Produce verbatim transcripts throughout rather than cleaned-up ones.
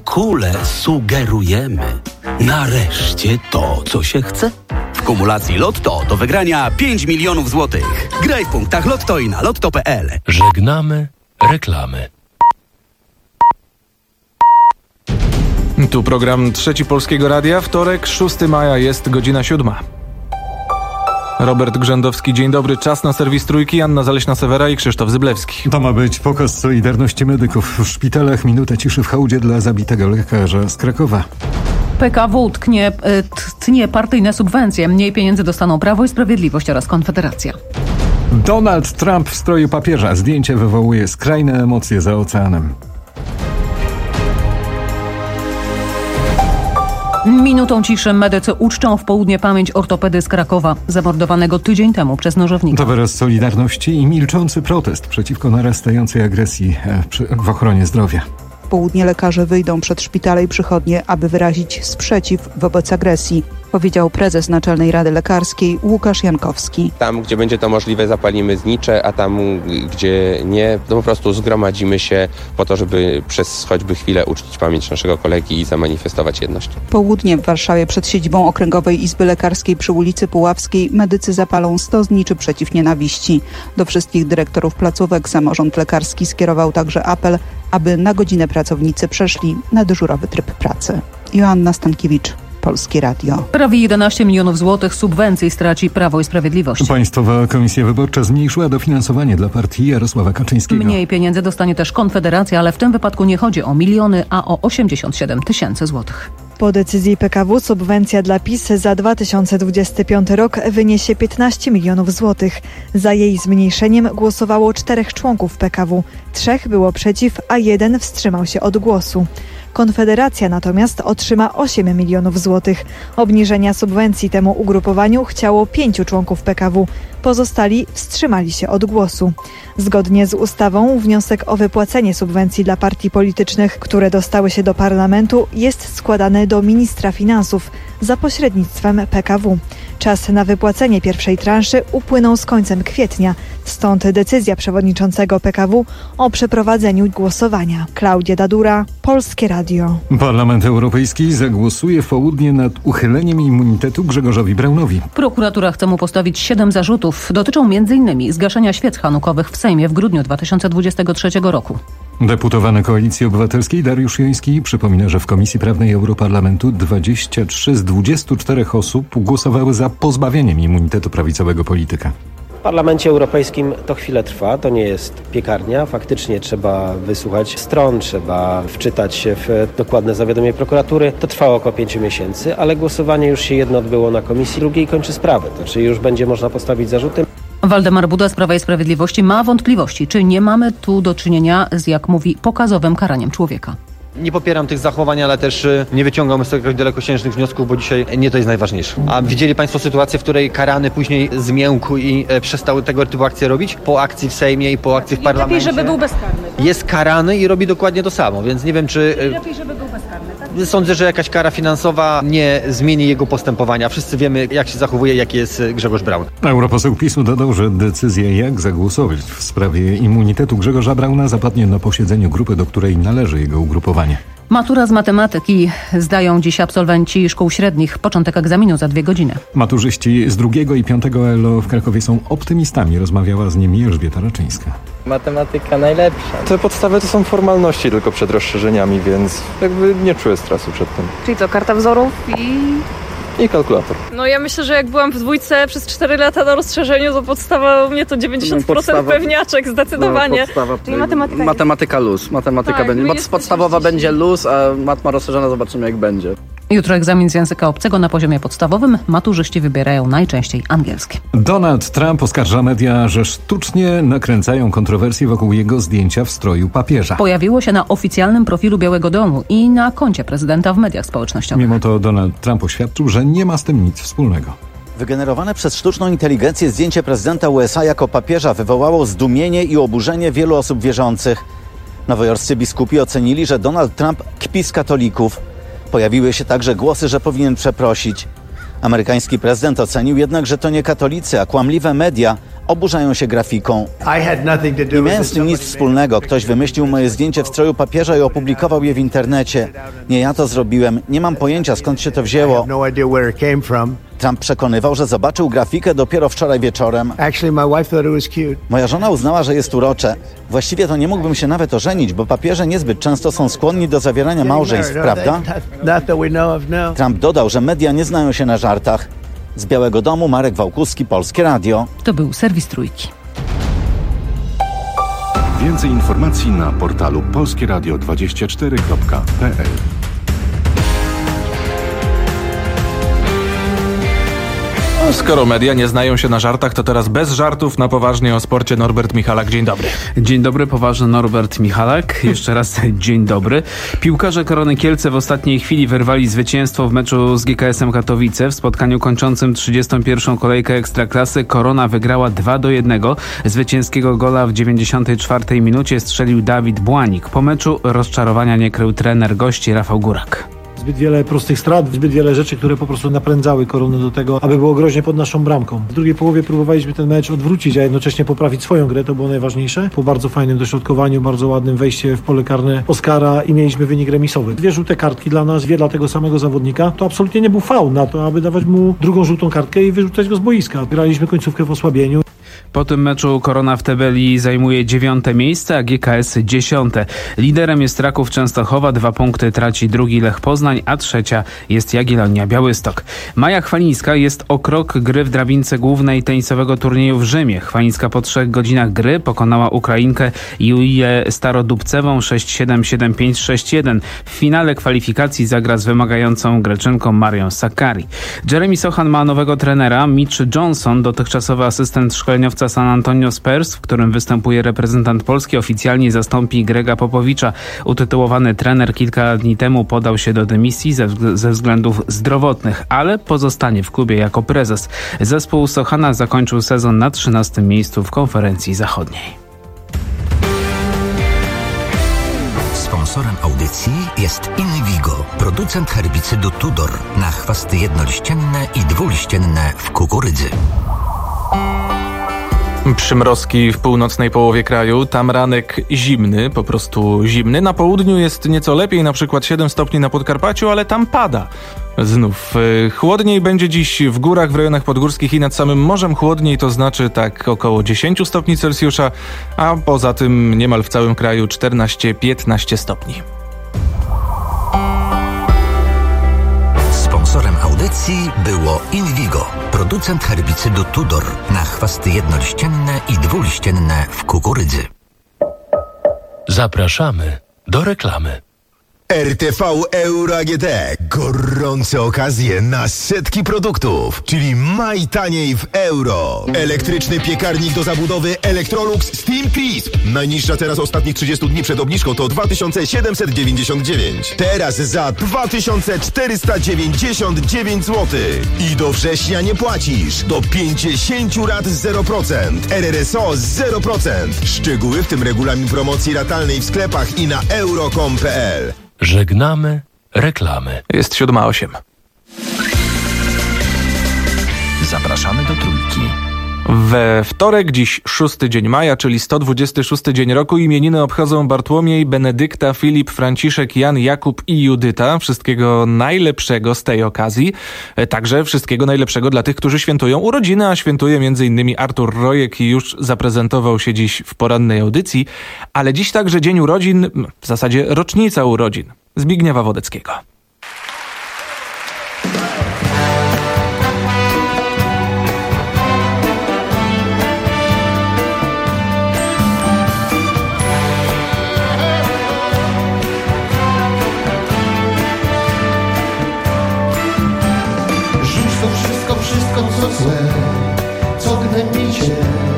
kule sugerujemy. Nareszcie to, co się chce. W kumulacji Lotto do wygrania pięć milionów złotych. Graj w punktach Lotto i na lotto kropka p l. Żegnamy reklamy. Tu program Trzeci Polskiego Radia. Wtorek, szóstego maja, jest godzina siódma. Robert Grzędowski, dzień dobry. Czas na serwis Trójki. Anna Zaleśna-Sewera i Krzysztof Zyblewski. To ma być pokaz solidarności medyków w szpitalach. Minuta ciszy w hołdzie dla zabitego lekarza z Krakowa. P K W tknie, tnie partyjne subwencje. Mniej pieniędzy dostaną Prawo i Sprawiedliwość oraz Konfederacja. Donald Trump w stroju papieża. Zdjęcie wywołuje skrajne emocje za oceanem. Minutą ciszy medycy uczczą w południe pamięć ortopedy z Krakowa, zamordowanego tydzień temu przez nożownika. To wyraz solidarności i milczący protest przeciwko narastającej agresji w ochronie zdrowia. W południe lekarze wyjdą przed szpitale i przychodnie, aby wyrazić sprzeciw wobec agresji, powiedział prezes Naczelnej Rady Lekarskiej Łukasz Jankowski. Tam, gdzie będzie to możliwe, zapalimy znicze, a tam, gdzie nie, to po prostu zgromadzimy się po to, żeby przez choćby chwilę uczcić pamięć naszego kolegi i zamanifestować jedność. Południe w Warszawie przed siedzibą Okręgowej Izby Lekarskiej przy ulicy Puławskiej medycy zapalą sto zniczy przeciw nienawiści. Do wszystkich dyrektorów placówek samorząd lekarski skierował także apel, aby na godzinę pracownicy przeszli na dyżurowy tryb pracy. Joanna Stankiewicz, Polskie Radio. Prawie jedenaście milionów złotych subwencji straci Prawo i Sprawiedliwość. Państwowa Komisja Wyborcza zmniejszyła dofinansowanie dla partii Jarosława Kaczyńskiego. Mniej pieniędzy dostanie też Konfederacja, ale w tym wypadku nie chodzi o miliony, a o osiemdziesiąt siedem tysięcy złotych. Po decyzji P K W subwencja dla PiS za dwa tysiące dwudziesty piąty rok wyniesie piętnaście milionów złotych. Za jej zmniejszeniem głosowało czterech członków P K W. Trzech było przeciw, a jeden wstrzymał się od głosu. Konfederacja natomiast otrzyma osiem milionów złotych. Obniżenia subwencji temu ugrupowaniu chciało pięciu członków P K W. Pozostali wstrzymali się od głosu. Zgodnie z ustawą wniosek o wypłacenie subwencji dla partii politycznych, które dostały się do parlamentu, jest składany do ministra finansów za pośrednictwem P K W. Czas na wypłacenie pierwszej transzy upłynął z końcem kwietnia, stąd decyzja przewodniczącego P K W o przeprowadzeniu głosowania. Klaudia Dadura, Polskie Radio. Parlament Europejski zagłosuje w południe nad uchyleniem immunitetu Grzegorzowi Braunowi. Prokuratura chce mu postawić siedem zarzutów. Dotyczą między innymi zgaszenia świec hanukowych w Sejmie w grudniu dwa tysiące dwudziestego trzeciego roku. Deputowany Koalicji Obywatelskiej Dariusz Joński przypomina, że w Komisji Prawnej Europarlamentu dwadzieścia trzy z dwudziestu czterech osób głosowały za pozbawieniem immunitetu prawicowego polityka. W Parlamencie Europejskim to chwilę trwa, to nie jest piekarnia. Faktycznie trzeba wysłuchać stron, trzeba wczytać się w dokładne zawiadomienie prokuratury. To trwało około pięciu miesięcy, ale głosowanie już się jedno odbyło na komisji, drugiej kończy sprawę. To czyli już będzie można postawić zarzuty. Waldemar Buda z Prawa i Sprawiedliwości ma wątpliwości, czy nie mamy tu do czynienia z, jak mówi, pokazowym karaniem człowieka. Nie popieram tych zachowań, ale też nie wyciągam z tego jakichś dalekosiężnych wniosków, bo dzisiaj nie to jest najważniejsze. A widzieli Państwo sytuację, w której karany później zmiękł i e, przestał tego typu akcje robić? Po akcji w Sejmie i po akcji w parlamencie. Lepiej, żeby był bezkarny. Tak? Jest karany i robi dokładnie to samo, więc nie wiem, czy... E, lepiej, żeby był bezkarny, tak? Sądzę, że jakaś kara finansowa nie zmieni jego postępowania. Wszyscy wiemy, jak się zachowuje, jaki jest Grzegorz Braun. Europoseł PiSu dodał, że decyzja, jak zagłosować w sprawie immunitetu Grzegorza Brauna, zapadnie na posiedzeniu grupy, do której należy jego ugrupowanie. Matura z matematyki zdają dziś absolwenci szkół średnich. Początek egzaminu za dwie godziny. Maturzyści z drugiego i piątego E L O w Krakowie są optymistami. Rozmawiała z nimi Elżbieta Raczyńska. Matematyka najlepsza. Te podstawy to są formalności tylko przed rozszerzeniami, więc jakby nie czuję stresu przed tym. Czyli co, karta wzorów i... I kalkulator. No ja myślę, że jak byłam w dwójce przez cztery lata na rozszerzeniu, to podstawa u mnie to dziewięćdziesiąt procent podstawa, pewniaczek zdecydowanie. No, podstawa, czyli matematyka. Matematyka luz. Matematyka tak, będzie. Podstawowa będzie luz, a matma rozszerzona zobaczymy jak będzie. Jutro egzamin z języka obcego na poziomie podstawowym. Maturzyści wybierają najczęściej angielski. Donald Trump oskarża media, że sztucznie nakręcają kontrowersje wokół jego zdjęcia w stroju papieża. Pojawiło się na oficjalnym profilu Białego Domu i na koncie prezydenta w mediach społecznościowych. Mimo to Donald Trump oświadczył, że nie ma z tym nic wspólnego. Wygenerowane przez sztuczną inteligencję zdjęcie prezydenta U S A jako papieża wywołało zdumienie i oburzenie wielu osób wierzących. Nowojorscy biskupi ocenili, że Donald Trump kpi z katolików. Pojawiły się także głosy, że powinien przeprosić. Amerykański prezydent ocenił jednak, że to nie katolicy, a kłamliwe media oburzają się grafiką. Nie miałem z tym nic wspólnego. Ktoś wymyślił moje zdjęcie w stroju papieża i opublikował je w internecie. Nie ja to zrobiłem. Nie mam pojęcia, skąd się to wzięło. Trump przekonywał, że zobaczył grafikę dopiero wczoraj wieczorem. Moja żona uznała, że jest urocze. Właściwie to nie mógłbym się nawet ożenić, bo papieże niezbyt często są skłonni do zawierania małżeństw, prawda? Trump dodał, że media nie znają się na żartach. Z Białego Domu Marek Wałkuski, Polskie Radio. To był serwis Trójki. Więcej informacji na portalu polskieradio dwadzieścia cztery kropka p l. Skoro media nie znają się na żartach, to teraz bez żartów na poważnie o sporcie Norbert Michalak. Dzień dobry. Dzień dobry, poważny Norbert Michalak. Jeszcze raz dzień dobry. Piłkarze Korony Kielce w ostatniej chwili wyrwali zwycięstwo w meczu z G K S-em Katowice. W spotkaniu kończącym trzydziestą pierwszą kolejkę Ekstraklasy Korona wygrała dwa do jednego. Zwycięskiego gola w dziewięćdziesiątej czwartej minucie strzelił Dawid Błanik. Po meczu rozczarowania nie krył trener gości Rafał Górak. Zbyt wiele prostych strat, zbyt wiele rzeczy, które po prostu napędzały Koronę do tego, aby było groźnie pod naszą bramką. W drugiej połowie próbowaliśmy ten mecz odwrócić, a jednocześnie poprawić swoją grę, to było najważniejsze. Po bardzo fajnym dośrodkowaniu, bardzo ładnym wejście w pole karne Oskara i mieliśmy wynik remisowy. Dwie żółte kartki dla nas, dwie dla tego samego zawodnika. To absolutnie nie był faul na to, aby dawać mu drugą żółtą kartkę i wyrzucać go z boiska. Graliśmy końcówkę w osłabieniu. Po tym meczu Korona w tabeli zajmuje dziewiąte miejsce, a G K S dziesiąte. Liderem jest Raków Częstochowa, dwa punkty traci drugi Lech Poznań, a trzecia jest Jagiellonia Białystok. Maja Chwalińska jest o krok gry w drabince głównej tenisowego turnieju w Rzymie. Chwalińska po trzech godzinach gry pokonała Ukrainkę Julię Starodubcewą sześć siedem, siedem pięć, sześć jeden. W finale kwalifikacji zagra z wymagającą Greczynką Marią Sakkari. Jeremy Sochan ma nowego trenera. Mitch Johnson, dotychczasowy asystent szkoleniowca San Antonio Spurs, w którym występuje reprezentant Polski, oficjalnie zastąpi Grega Popowicza. Utytułowany trener kilka dni temu podał się do dymisji ze, ze względów zdrowotnych, ale pozostanie w klubie jako prezes. Zespół Sochana zakończył sezon na trzynastym miejscu w konferencji zachodniej. Sponsorem audycji jest Invigo, producent herbicydu Tudor na chwasty jednoliścienne i dwuliścienne w kukurydzy. Przymrozki w północnej połowie kraju, tam ranek zimny, po prostu zimny. Na południu jest nieco lepiej, na przykład siedem stopni na Podkarpaciu, ale tam pada. Znów chłodniej będzie dziś w górach, w rejonach podgórskich i nad samym morzem chłodniej, to znaczy tak około dziesięć stopni Celsjusza, a poza tym niemal w całym kraju czternaście piętnaście stopni. Sponsorem audycji było Invigo, producent herbicydu Tudor na chwasty jednoliścienne i dwuliścienne w kukurydzy. Zapraszamy do reklamy. R T V Euro A G T. Gorące okazje na setki produktów, czyli maj taniej w euro. Elektryczny piekarnik do zabudowy Electrolux Steam Crisp. Najniższa teraz ostatnich trzydziestu dni przed obniżką to dwa tysiące siedemset dziewięćdziesiąt dziewięć. Teraz za dwa tysiące czterysta dziewięćdziesiąt dziewięć złotych. I do września nie płacisz. Do pięćdziesiąt rat zero procent. R R S O zero procent. Szczegóły, w tym regulamin promocji ratalnej w sklepach i na euro kropka com kropka p l. Żegnamy reklamy. Jest siódma osiem. Zapraszamy do Trójki. We wtorek, dziś szósty dzień maja, czyli sto dwudziesty szósty dzień roku, imieniny obchodzą Bartłomiej, Benedykta, Filip, Franciszek, Jan, Jakub i Judyta. Wszystkiego najlepszego z tej okazji. Także wszystkiego najlepszego dla tych, którzy świętują urodziny, a świętuje m.in. Artur Rojek i już zaprezentował się dziś w porannej audycji. Ale dziś także dzień urodzin, w zasadzie rocznica urodzin Zbigniewa Wodeckiego. Wszystko, co złe, co gnębi cię.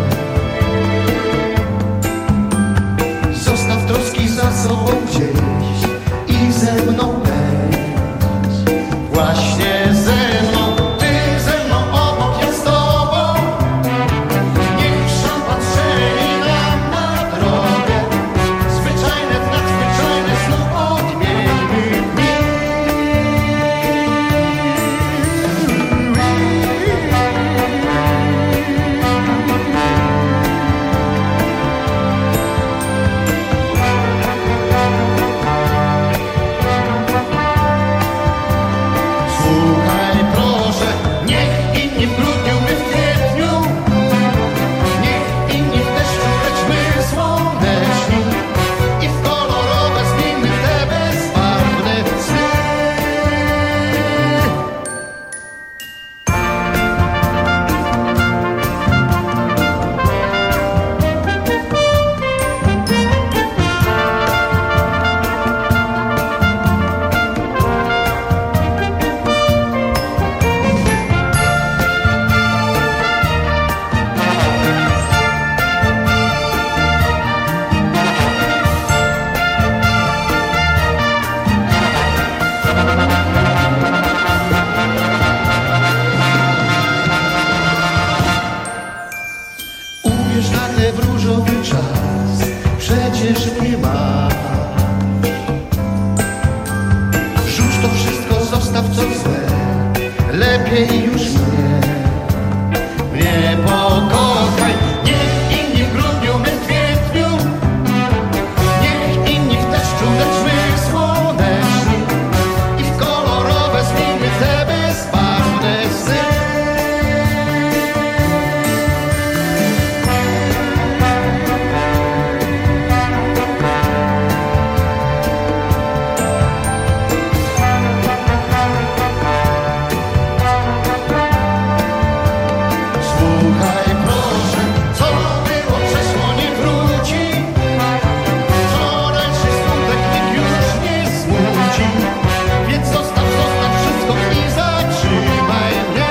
Zostaw troski za sobą gdzieś i ze mną będź. Właśnie ze mną, ty ze mną, obok ja z tobą. Niech szampan strzeli nam na drogę. Zwyczajne, nadzwyczajne, znów odmienimy dni. lepiej już nie. Mnie pokochaj, niech inni w grudniu, my w kwietniu, niech inni w deszczu, lecz my w słonecznym i w kolorowe zmimy te bezbarwne sny. Słuchaj proszę, co było przeszło nie wróci. Wczorajszy smutek nikt już nie smuci. Więc zostaw, zostaw wszystko i zatrzymaj mnie.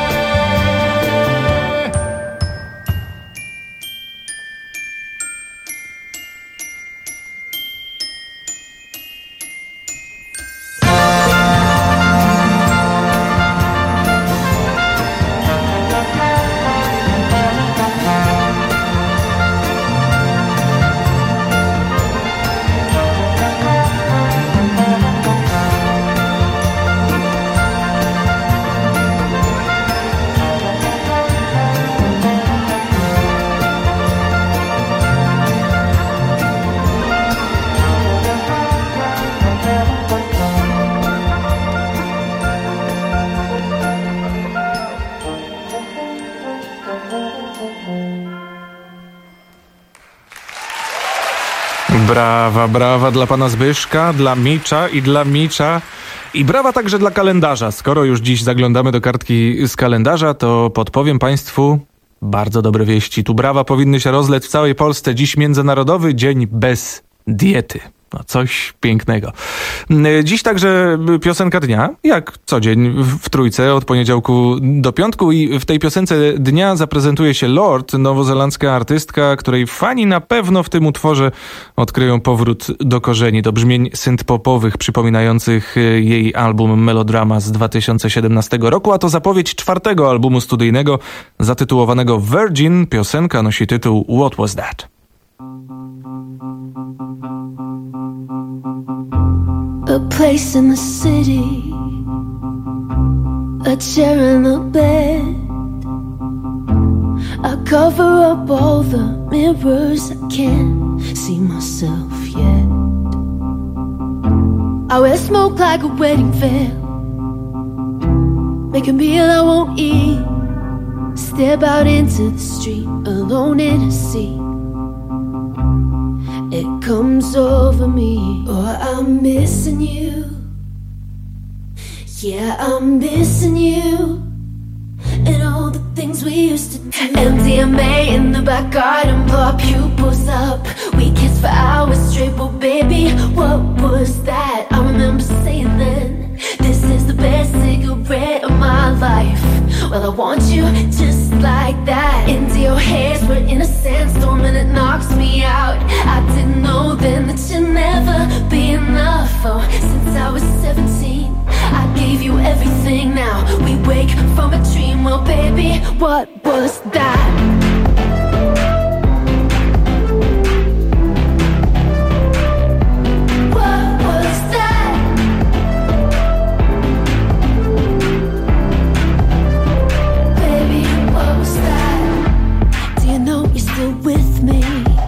Brawa, brawa dla pana Zbyszka, dla Micza i dla Micza. I brawa także dla kalendarza. Skoro już dziś zaglądamy do kartki z kalendarza, to podpowiem państwu bardzo dobre wieści. Tu brawa powinny się rozlec w całej Polsce. Dziś Międzynarodowy Dzień bez diety. No, coś pięknego. Dziś także piosenka dnia, jak co dzień w Trójce od poniedziałku do piątku, i w tej piosence dnia zaprezentuje się Lorde, nowozelandzka artystka, której fani na pewno w tym utworze odkryją powrót do korzeni, do brzmień synth-popowych przypominających jej album Melodrama z dwa tysiące siedemnastego roku, a to zapowiedź czwartego albumu studyjnego zatytułowanego Virgin. Piosenka nosi tytuł What Was That? A place in the city, a chair and a bed. I cover up all the mirrors, I can't see myself yet. I wear smoke like a wedding veil, make a meal I won't eat, step out into the street alone in a sea. It comes over me. Oh, I'm missing you. Yeah, I'm missing you. And all the things we used to do. M D M A in the back garden, blow our pupils up. We kissed for hours straight, well baby, what was that? I remember saying then, this is the best cigarette of my life. Well, I want you just like that. Into your hairs, we're in a sandstorm and it knocks me out. I didn't know then that you'd never be enough. Oh, since I was seventeen, I gave you everything. Now we wake from a dream. Well, baby, what was that? With me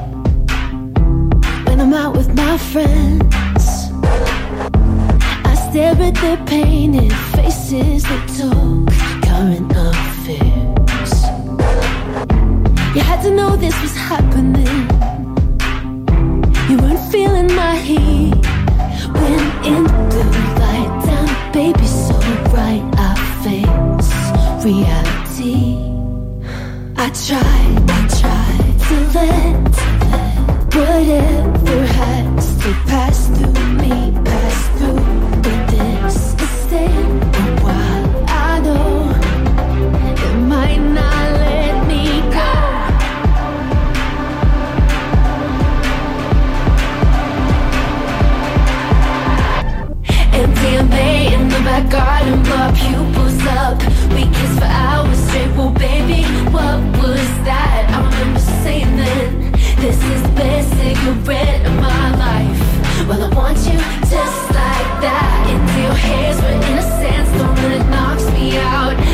when I'm out with my friends, I stare at their painted faces that talk current affairs. You had to know this was happening. You weren't feeling my heat when in the blue light down, baby, so bright I face reality. I tried, I tried to let, whatever has to pass through me, pass through. But this is staying a while. I know it might not let me go. M D M A in the back garden, blow our pupils up. We kissed for hours straight, well baby, what was that? I remember saying then, this is the best cigarette of my life. Well, I want you just like that. Into your hairs, we're in a sandstorm and it knocks me out.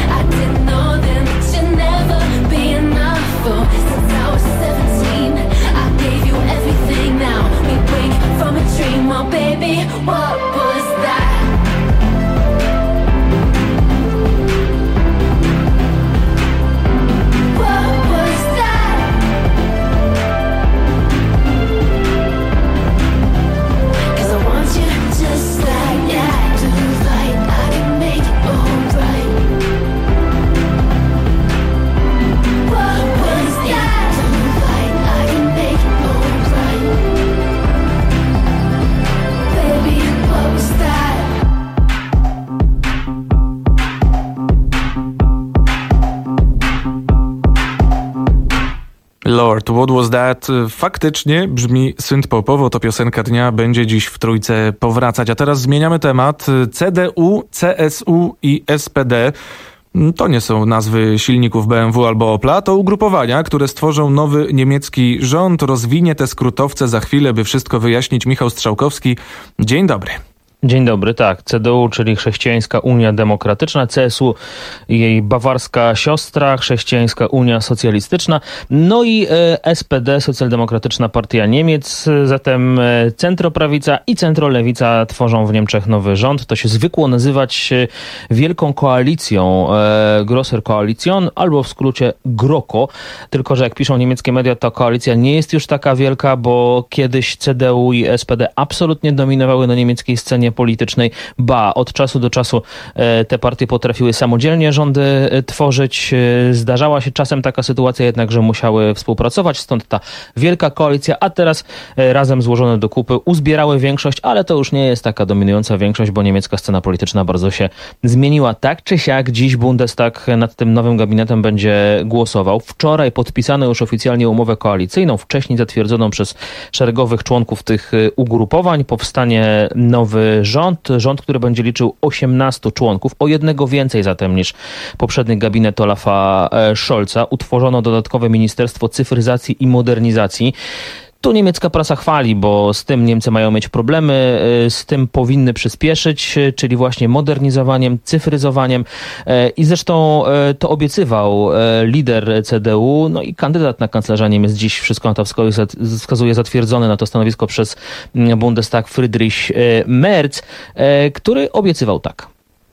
Lord, what was that? Faktycznie brzmi synth-popowo, to piosenka dnia będzie dziś w Trójce powracać. A teraz zmieniamy temat. C D U, C S U i S P D to nie są nazwy silników B M W albo Opla, to ugrupowania, które stworzą nowy niemiecki rząd. Rozwinie te skrótowce za chwilę, by wszystko wyjaśnić. Michał Strzałkowski, dzień dobry. Dzień dobry, tak. C D U, czyli Chrześcijańska Unia Demokratyczna, C S U, jej bawarska siostra, Chrześcijańska Unia Socjalistyczna, no i S P D, Socjaldemokratyczna Partia Niemiec, zatem centroprawica i centrolewica tworzą w Niemczech nowy rząd. To się zwykło nazywać Wielką Koalicją, Grosser Koalition, albo w skrócie GroKo, tylko że jak piszą niemieckie media, ta koalicja nie jest już taka wielka, bo kiedyś C D U i S P D absolutnie dominowały na niemieckiej scenie politycznej, ba, od czasu do czasu te partie potrafiły samodzielnie rządy tworzyć. Zdarzała się czasem taka sytuacja jednak, że musiały współpracować, stąd ta wielka koalicja, a teraz razem złożone do kupy uzbierały większość, ale to już nie jest taka dominująca większość, bo niemiecka scena polityczna bardzo się zmieniła. Tak czy siak, dziś Bundestag nad tym nowym gabinetem będzie głosował. Wczoraj podpisano już oficjalnie umowę koalicyjną, wcześniej zatwierdzoną przez szeregowych członków tych ugrupowań. Powstanie nowy rząd, rząd, który będzie liczył osiemnastu członków, o jednego więcej zatem niż poprzedni gabinet Olafa Scholza. Utworzono dodatkowe Ministerstwo Cyfryzacji i Modernizacji. Tu niemiecka prasa chwali, bo z tym Niemcy mają mieć problemy, z tym powinny przyspieszyć, czyli właśnie modernizowaniem, cyfryzowaniem i zresztą to obiecywał lider C D U, no i kandydat na kanclerza Niemiec, dziś wszystko na to wskazuje, zatwierdzony na to stanowisko przez Bundestag Friedrich Merz, który obiecywał tak.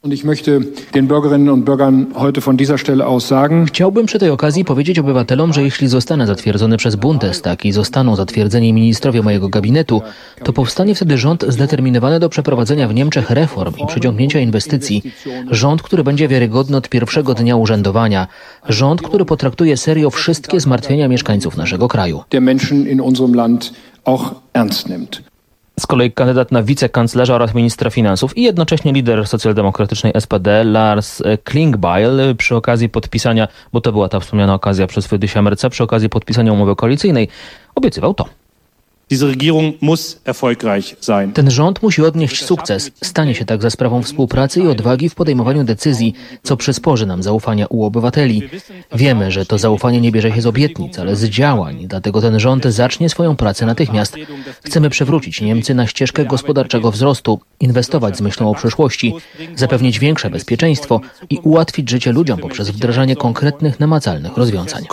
Chciałbym przy tej okazji powiedzieć obywatelom, że jeśli zostanę zatwierdzony przez Bundestag i zostaną zatwierdzeni ministrowie mojego gabinetu, to powstanie wtedy rząd zdeterminowany do przeprowadzenia w Niemczech reform i przyciągnięcia inwestycji. Rząd, który będzie wiarygodny od pierwszego dnia urzędowania. Rząd, który potraktuje serio wszystkie zmartwienia mieszkańców naszego kraju. Z kolei kandydat na wicekanclerza oraz ministra finansów i jednocześnie lider socjaldemokratycznej S P D Lars Klingbeil przy okazji podpisania, bo to była ta wspomniana okazja przez Friedricha Merza, przy okazji podpisania umowy koalicyjnej obiecywał to. Ten rząd musi odnieść sukces. Stanie się tak za sprawą współpracy i odwagi w podejmowaniu decyzji, co przysporzy nam zaufania u obywateli. Wiemy, że to zaufanie nie bierze się z obietnic, ale z działań. Dlatego ten rząd zacznie swoją pracę natychmiast. Chcemy przewrócić Niemcy na ścieżkę gospodarczego wzrostu, inwestować z myślą o przyszłości, zapewnić większe bezpieczeństwo i ułatwić życie ludziom poprzez wdrażanie konkretnych, namacalnych rozwiązań.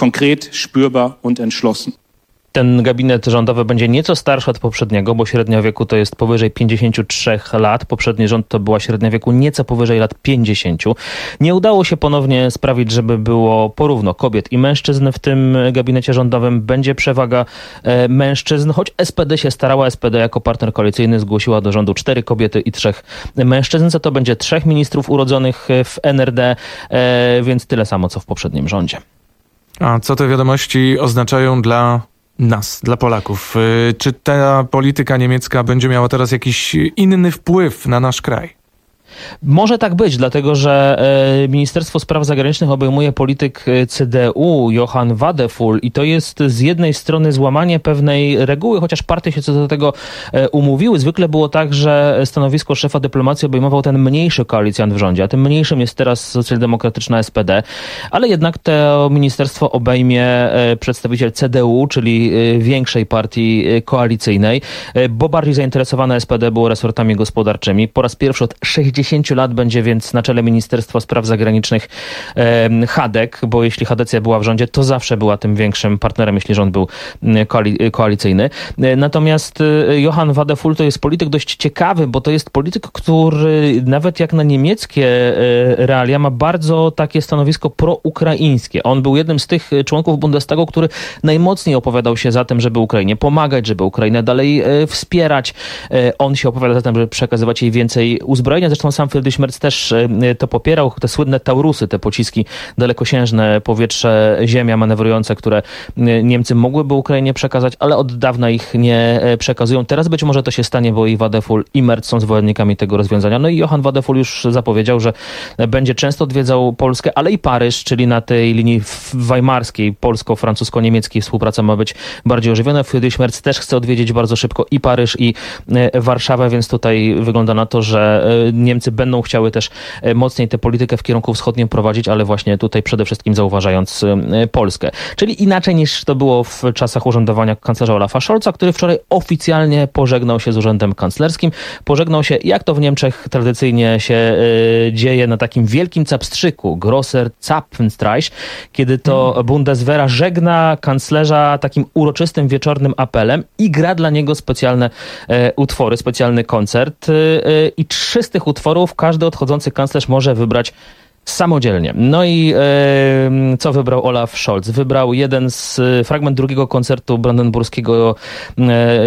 Ten gabinet rządowy będzie nieco starszy od poprzedniego, bo średnia wieku to jest powyżej pięćdziesięciu trzech lat. Poprzedni rząd to była średnia wieku nieco powyżej lat pięćdziesięciu. Nie udało się ponownie sprawić, żeby było porówno kobiet i mężczyzn w tym gabinecie rządowym. Będzie przewaga e, mężczyzn, choć S P D się starała. S P D jako partner koalicyjny zgłosiła do rządu cztery kobiety i trzech mężczyzn. Za to będzie trzech ministrów urodzonych w N R D, e, więc tyle samo co w poprzednim rządzie. A co te wiadomości oznaczają dla nas, dla Polaków? Czy ta polityka niemiecka będzie miała teraz jakiś inny wpływ na nasz kraj? Może tak być, dlatego że Ministerstwo Spraw Zagranicznych obejmuje polityk C D U, Johann Wadephul, i to jest z jednej strony złamanie pewnej reguły, chociaż partie się co do tego umówiły. Zwykle było tak, że stanowisko szefa dyplomacji obejmował ten mniejszy koalicjant w rządzie, a tym mniejszym jest teraz socjaldemokratyczna S P D, ale jednak to ministerstwo obejmie przedstawiciel C D U, czyli większej partii koalicyjnej, bo bardziej zainteresowane S P D było resortami gospodarczymi. Po raz pierwszy od sześćdziesięciu lat będzie więc na czele Ministerstwa Spraw Zagranicznych e, Hadek, bo jeśli Hadecja była w rządzie, to zawsze była tym większym partnerem, jeśli rząd był koali- koalicyjny. E, natomiast Johann Wadephul to jest polityk dość ciekawy, bo to jest polityk, który nawet jak na niemieckie e, realia ma bardzo takie stanowisko proukraińskie. On był jednym z tych członków Bundestagu, który najmocniej opowiadał się za tym, żeby Ukrainie pomagać, żeby Ukrainę dalej e, wspierać. E, on się opowiada za tym, żeby przekazywać jej więcej uzbrojenia. Zresztą zresztą sam Friedrich Merz też to popierał, te słynne Taurusy, te pociski dalekosiężne, powietrze, ziemia manewrujące, które Niemcy mogłyby Ukrainie przekazać, ale od dawna ich nie przekazują. Teraz być może to się stanie, bo i Wadephul, i Merz są zwolennikami tego rozwiązania. No i Johann Wadephul już zapowiedział, że będzie często odwiedzał Polskę, ale i Paryż, czyli na tej linii weimarskiej, polsko-francusko-niemieckiej współpraca ma być bardziej ożywiona. Friedrich Merz też chce odwiedzić bardzo szybko i Paryż, i Warszawę, więc tutaj wygląda na to, że Niemcy będą chciały też mocniej tę politykę w kierunku wschodnim prowadzić, ale właśnie tutaj przede wszystkim zauważając Polskę. Czyli inaczej niż to było w czasach urzędowania kanclerza Olafa Scholza, który wczoraj oficjalnie pożegnał się z urzędem kanclerskim. Pożegnał się, jak to w Niemczech tradycyjnie się y, dzieje, na takim wielkim capstrzyku, Grosser Zapfenstreich, kiedy to mm. Bundeswehra żegna kanclerza takim uroczystym wieczornym apelem i gra dla niego specjalne e, utwory, specjalny koncert e, i trzy z tych utworów każdy odchodzący kanclerz może wybrać samodzielnie. No i e, co wybrał Olaf Scholz? Wybrał jeden z fragment drugiego koncertu brandenburskiego e,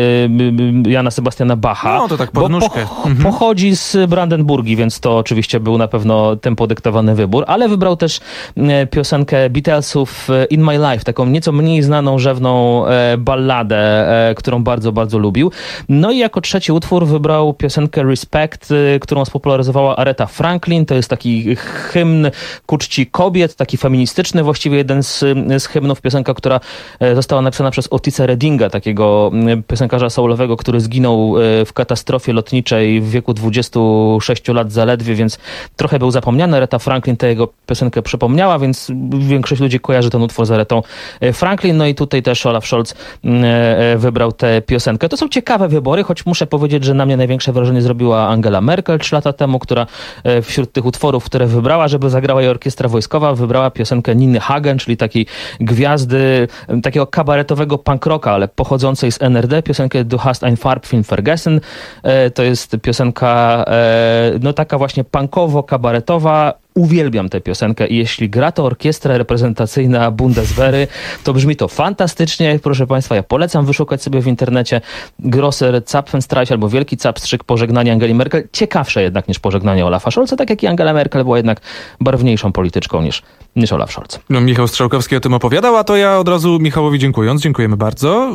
e, Jana Sebastiana Bacha. No to tak pod nóżkę. Po, mhm. Pochodzi z Brandenburgii, więc to oczywiście był na pewno tym podyktowany wybór, ale wybrał też e, piosenkę Beatlesów In My Life, taką nieco mniej znaną, rzewną e, balladę, e, którą bardzo, bardzo lubił. No i jako trzeci utwór wybrał piosenkę Respect, e, którą spopularyzowała Aretha Franklin. To jest taki hymn ku czci kobiet, taki feministyczny, właściwie jeden z, z hymnów, piosenka, która została napisana przez Otisa Reddinga, takiego piosenkarza soulowego, który zginął w katastrofie lotniczej w wieku dwudziestu sześciu lat zaledwie, więc trochę był zapomniany. Aretha Franklin tę jego piosenkę przypomniała, więc większość ludzi kojarzy ten utwór z Aretą Franklin. No i tutaj też Olaf Scholz wybrał tę piosenkę. To są ciekawe wybory, choć muszę powiedzieć, że na mnie największe wrażenie zrobiła Angela Merkel trzy lata temu, która wśród tych utworów, które wybrała, żeby zagrała jej orkiestra wojskowa, wybrała piosenkę Niny Hagen, czyli takiej gwiazdy, takiego kabaretowego punk rocka, ale pochodzącej z N R D, piosenkę Du hast ein Farbfilm vergessen. To jest piosenka no taka właśnie punkowo-kabaretowa. Uwielbiam tę piosenkę i jeśli gra to orkiestra reprezentacyjna Bundeswehry, to brzmi to fantastycznie. Proszę Państwa, ja polecam wyszukać sobie w internecie Grosser Zapfenstreich albo Wielki Capstrzyk, pożegnanie Angeli Merkel. Ciekawsze jednak niż pożegnanie Olafa Scholza, tak jak i Angela Merkel była jednak barwniejszą polityczką niż, niż Olaf Scholz. No, Michał Strzałkowski o tym opowiadał, a to ja od razu Michałowi dziękując, dziękujemy bardzo.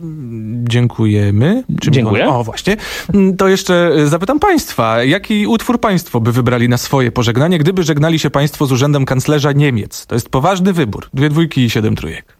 Dziękujemy. Czy Dziękuję. O, właśnie. To jeszcze zapytam Państwa, jaki utwór Państwo by wybrali na swoje pożegnanie, gdyby żegnali się Państwo z urzędem kanclerza Niemiec? To jest poważny wybór. Dwie dwójki i siedem trójek.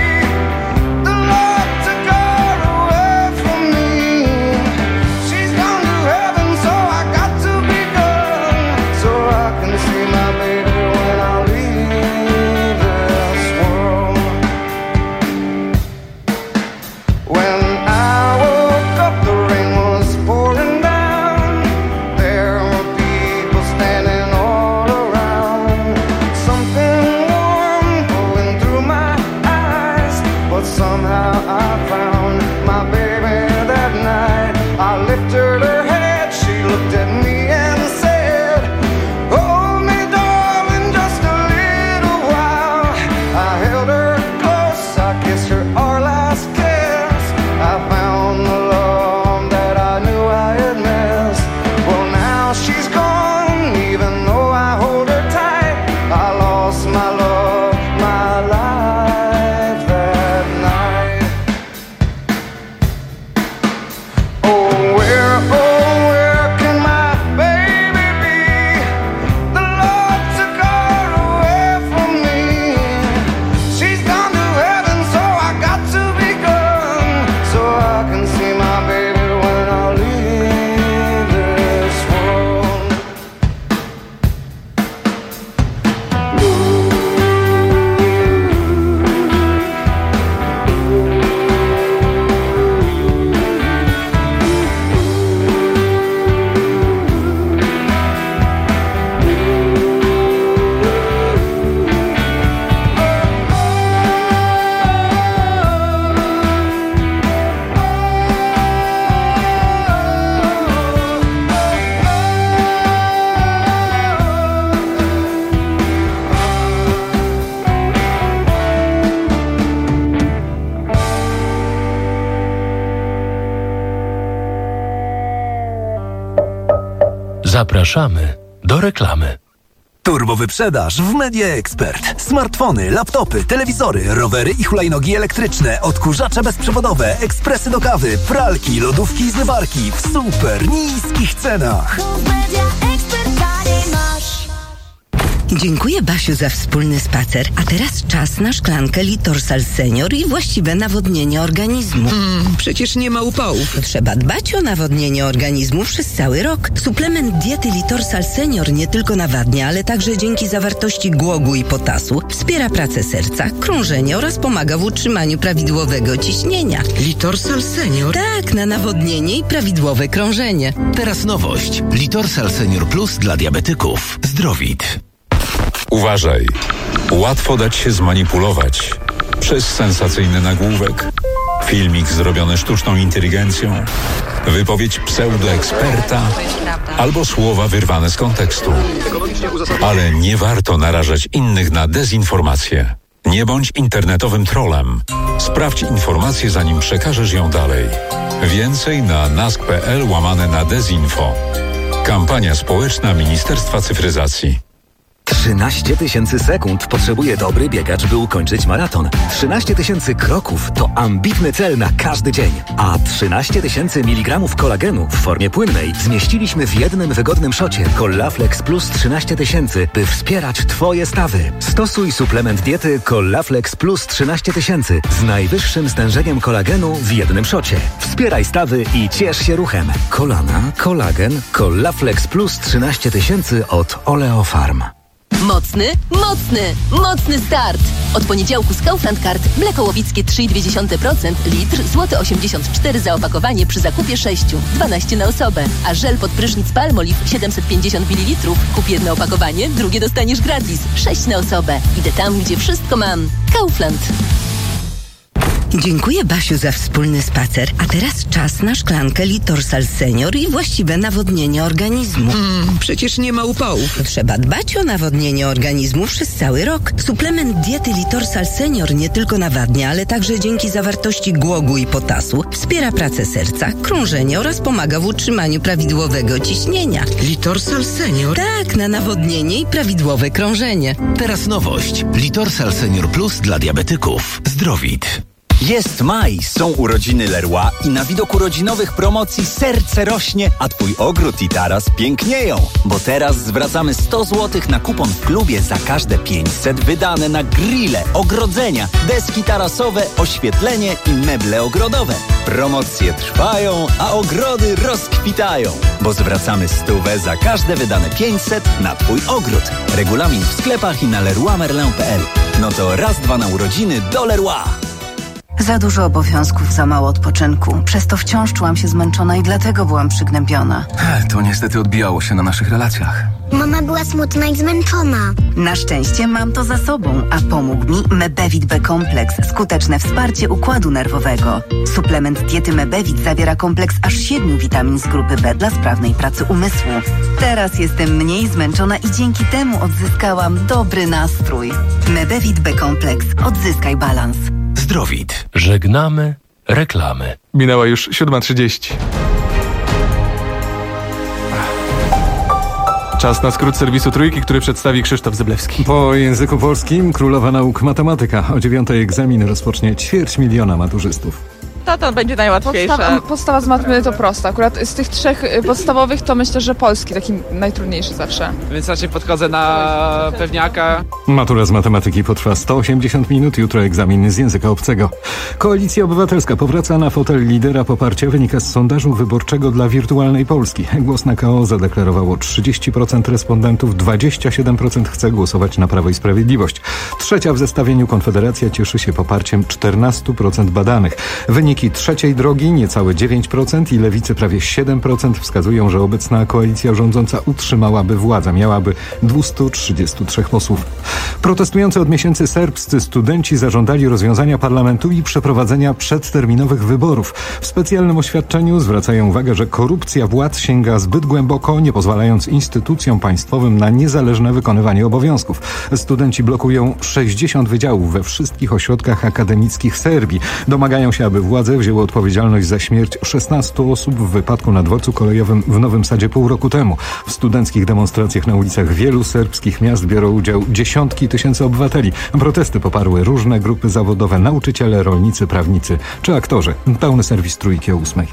She's Zapraszamy do reklamy. Turbo wyprzedaż w Media Expert. Smartfony, laptopy, telewizory, rowery i hulajnogi elektryczne, odkurzacze bezprzewodowe, ekspresy do kawy, pralki, lodówki i zmywarki w super niskich cenach. Dziękuję, Basiu, za wspólny spacer. A teraz czas na szklankę Litorsal Senior i właściwe nawodnienie organizmu. Mm, przecież nie ma upałów. Trzeba dbać o nawodnienie organizmu przez cały rok. Suplement diety Litorsal Senior nie tylko nawadnia, ale także dzięki zawartości głogu i potasu wspiera pracę serca, krążenie oraz pomaga w utrzymaniu prawidłowego ciśnienia. Litorsal Senior? Tak, na nawodnienie i prawidłowe krążenie. Teraz nowość. Litorsal Senior Plus dla diabetyków. Zdrowit. Uważaj. Łatwo dać się zmanipulować przez sensacyjny nagłówek, filmik zrobiony sztuczną inteligencją, wypowiedź pseudoeksperta albo słowa wyrwane z kontekstu. Ale nie warto narażać innych na dezinformację. Nie bądź internetowym trollem. Sprawdź informację, zanim przekażesz ją dalej. Więcej na nask.pl łamane na dezinfo. Kampania społeczna Ministerstwa Cyfryzacji. trzynaście tysięcy sekund potrzebuje dobry biegacz, by ukończyć maraton. trzynaście tysięcy kroków to ambitny cel na każdy dzień. A trzynaście tysięcy miligramów kolagenu w formie płynnej zmieściliśmy w jednym wygodnym szocie Collaflex Plus trzynaście tysięcy, by wspierać Twoje stawy. Stosuj suplement diety Collaflex Plus trzynaście tysięcy z najwyższym stężeniem kolagenu w jednym szocie. Wspieraj stawy i ciesz się ruchem. Kolana, kolagen, Collaflex Plus trzynaście tysięcy od Oleofarm. Mocny, mocny, mocny start! Od poniedziałku z Kaufland Card mleko łowickie trzy i dwie dziesiąte procent, litr, złoty osiemdziesiąt cztery za opakowanie przy zakupie sześciu, dwanaście na osobę. A żel pod prysznic Palmolive siedemset pięćdziesiąt mililitrów. Kup jedno opakowanie, drugie dostaniesz gratis. sześć na osobę. Idę tam, gdzie wszystko mam. Kaufland. Dziękuję, Basiu, za wspólny spacer. A teraz czas na szklankę Litorsal Senior i właściwe nawodnienie organizmu. Mm, przecież nie ma upałów. Trzeba dbać o nawodnienie organizmu przez cały rok. Suplement diety Litorsal Senior nie tylko nawadnia, ale także dzięki zawartości głogu i potasu wspiera pracę serca, krążenie oraz pomaga w utrzymaniu prawidłowego ciśnienia. Litorsal Senior? Tak, na nawodnienie i prawidłowe krążenie. Teraz nowość. Litorsal Senior Plus dla diabetyków. Zdrowit. Jest maj, są urodziny Leroy i na widok urodzinowych promocji serce rośnie, a twój ogród i taras pięknieją. Bo teraz zwracamy sto złotych na kupon w klubie za każde pięćset wydane na grille, ogrodzenia, deski tarasowe, oświetlenie i meble ogrodowe. Promocje trwają, a ogrody rozkwitają. Bo zwracamy stówę za każde wydane pięćset na twój ogród. Regulamin w sklepach i na leroy merlin kropka p l. No to raz, dwa na urodziny do Leroy. Za dużo obowiązków, za mało odpoczynku. Przez to wciąż czułam się zmęczona i dlatego byłam przygnębiona. To niestety odbijało się na naszych relacjach. Mama była smutna i zmęczona. Na szczęście mam to za sobą, a pomógł mi Mebevit B-kompleks, skuteczne wsparcie układu nerwowego. Suplement diety Mebevit zawiera kompleks aż siedmiu witamin z grupy B dla sprawnej pracy umysłu. Teraz jestem mniej zmęczona i dzięki temu odzyskałam dobry nastrój. Mebevit B-kompleks. Odzyskaj balans. Zdrowit. Żegnamy reklamy. Minęła już siódma trzydzieści. Czas na skrót serwisu Trójki, który przedstawi Krzysztof Zyblewski. Po języku polskim królowa nauk matematyka. O dziewiątej egzamin rozpocznie ćwierć miliona maturzystów. To to będzie najłatwiejsze. Podstawa, podstawa z matmy to prosta. Akurat z tych trzech podstawowych to myślę, że polski taki najtrudniejszy zawsze. Więc raczej podchodzę na pewniaka. Matura z matematyki potrwa sto osiemdziesiąt minut, jutro egzamin z języka obcego. Koalicja Obywatelska powraca na fotel lidera poparcia, wynika z sondażu wyborczego dla Wirtualnej Polski. Głos na K O zadeklarowało trzydzieści procent respondentów, dwadzieścia siedem procent chce głosować na Prawo i Sprawiedliwość. Trzecia w zestawieniu Konfederacja cieszy się poparciem czternaście procent badanych. Wyniki trzeciej drogi niecałe dziewięć procent i Lewicy prawie siedem procent wskazują, że obecna koalicja rządząca utrzymałaby władzę, miałaby dwieście trzydzieści trzy posłów. Protestujący od miesięcy serbscy studenci zażądali rozwiązania parlamentu i przeprowadzenia przedterminowych wyborów. W specjalnym oświadczeniu zwracają uwagę, że korupcja władz sięga zbyt głęboko, nie pozwalając instytucjom państwowym na niezależne wykonywanie obowiązków. Studenci blokują sześćdziesiąt wydziałów we wszystkich ośrodkach akademickich Serbii. Domagają się, aby władze władze wzięły odpowiedzialność za śmierć szesnastu osób w wypadku na dworcu kolejowym w Nowym Sadzie pół roku temu. W studenckich demonstracjach na ulicach wielu serbskich miast biorą udział dziesiątki tysięcy obywateli. Protesty poparły różne grupy zawodowe, nauczyciele, rolnicy, prawnicy czy aktorzy. Pełny serwis Trójki o ósmej.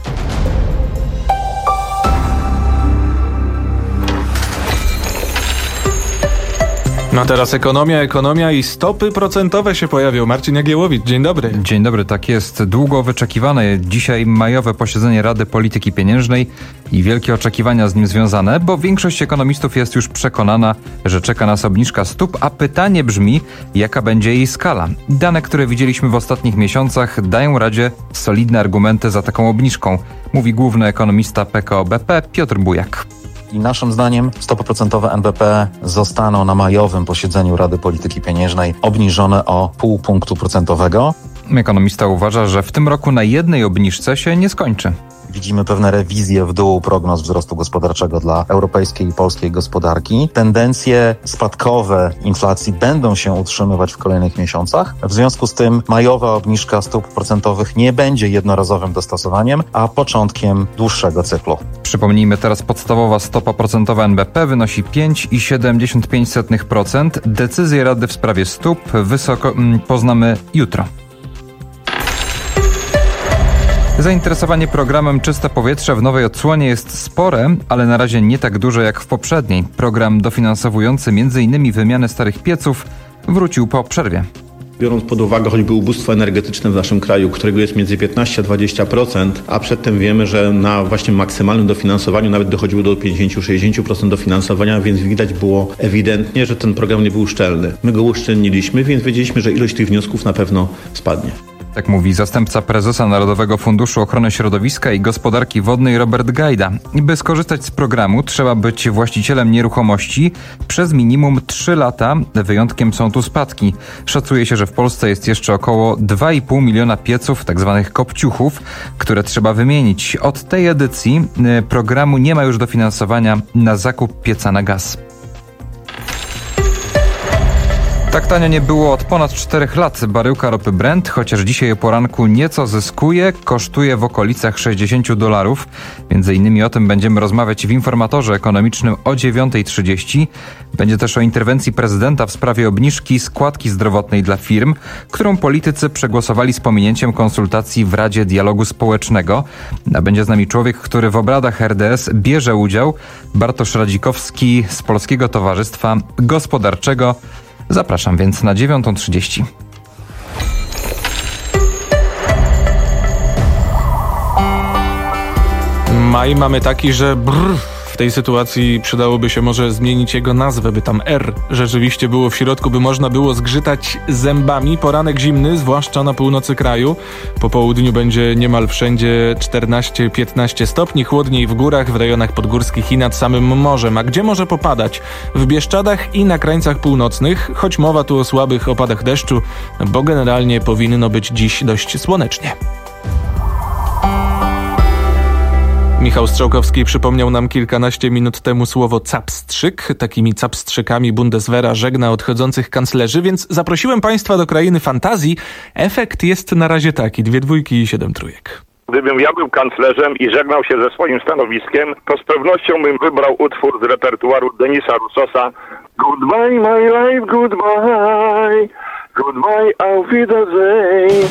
No teraz ekonomia, ekonomia i stopy procentowe się pojawią. Marcin Jagiełowicz, dzień dobry. Dzień dobry, tak jest. Długo wyczekiwane dzisiaj majowe posiedzenie Rady Polityki Pieniężnej i wielkie oczekiwania z nim związane, bo większość ekonomistów jest już przekonana, że czeka nas obniżka stóp, a pytanie brzmi, jaka będzie jej skala. Dane, które widzieliśmy w ostatnich miesiącach, dają Radzie solidne argumenty za taką obniżką, mówi główny ekonomista P K O B P Piotr Bujak. I naszym zdaniem stopy procentowe N B P zostaną na majowym posiedzeniu Rady Polityki Pieniężnej obniżone o pół punktu procentowego. Ekonomista uważa, że w tym roku na jednej obniżce się nie skończy. Widzimy pewne rewizje w dół prognoz wzrostu gospodarczego dla europejskiej i polskiej gospodarki. Tendencje spadkowe inflacji będą się utrzymywać w kolejnych miesiącach. W związku z tym majowa obniżka stóp procentowych nie będzie jednorazowym dostosowaniem, a początkiem dłuższego cyklu. Przypomnijmy, teraz podstawowa stopa procentowa N B P wynosi pięć przecinek siedemdziesiąt pięć procent. Decyzję Rady w sprawie stóp wysoko mm, poznamy jutro. Zainteresowanie programem Czyste Powietrze w nowej odsłonie jest spore, ale na razie nie tak duże jak w poprzedniej. Program dofinansowujący między innymi wymianę starych pieców wrócił po przerwie. Biorąc pod uwagę choćby ubóstwo energetyczne w naszym kraju, którego jest między piętnaście a dwadzieścia procent, a przedtem wiemy, że na właśnie maksymalnym dofinansowaniu nawet dochodziło do pięćdziesiąt do sześćdziesięciu procent dofinansowania, więc widać było ewidentnie, że ten program nie był uszczelny. My go uszczelniliśmy, więc wiedzieliśmy, że ilość tych wniosków na pewno spadnie. Tak mówi zastępca prezesa Narodowego Funduszu Ochrony Środowiska i Gospodarki Wodnej Robert Gajda. By skorzystać z programu, trzeba być właścicielem nieruchomości przez minimum trzy lata. Wyjątkiem są tu spadki. Szacuje się, że w Polsce jest jeszcze około dwa i pół miliona pieców, tzw. kopciuchów, które trzeba wymienić. Od tej edycji programu nie ma już dofinansowania na zakup pieca na gaz. Tak tanio nie było od ponad czterech lat. Baryłka ropy Brent, chociaż dzisiaj o poranku nieco zyskuje, kosztuje w okolicach sześćdziesiąt dolarów. Między innymi o tym będziemy rozmawiać w informatorze ekonomicznym o dziewiąta trzydzieści. Będzie też o interwencji prezydenta w sprawie obniżki składki zdrowotnej dla firm, którą politycy przegłosowali z pominięciem konsultacji w Radzie Dialogu Społecznego. A będzie z nami człowiek, który w obradach R D S bierze udział. Bartosz Radzikowski z Polskiego Towarzystwa Gospodarczego. Zapraszam więc na dziewiątą trzydzieści. Maj mamy taki, że brr, w tej sytuacji przydałoby się może zmienić jego nazwę, by tam R rzeczywiście było w środku, by można było zgrzytać zębami. Poranek zimny, zwłaszcza na północy kraju. Po południu będzie niemal wszędzie czternaście do piętnastu stopni, chłodniej w górach, w rejonach podgórskich i nad samym morzem. A gdzie może popadać? W Bieszczadach i na krańcach północnych, choć mowa tu o słabych opadach deszczu, bo generalnie powinno być dziś dość słonecznie. Michał Strzałkowski przypomniał nam kilkanaście minut temu słowo capstrzyk. Takimi capstrzykami Bundeswehra żegna odchodzących kanclerzy, więc zaprosiłem Państwa do krainy fantazji. Efekt jest na razie taki, dwie dwójki i siedem trójek. Gdybym ja był kanclerzem i żegnał się ze swoim stanowiskiem, to z pewnością bym wybrał utwór z repertuaru Denisa Russosa. Goodbye my life, goodbye, goodbye, auf Wiedersehen.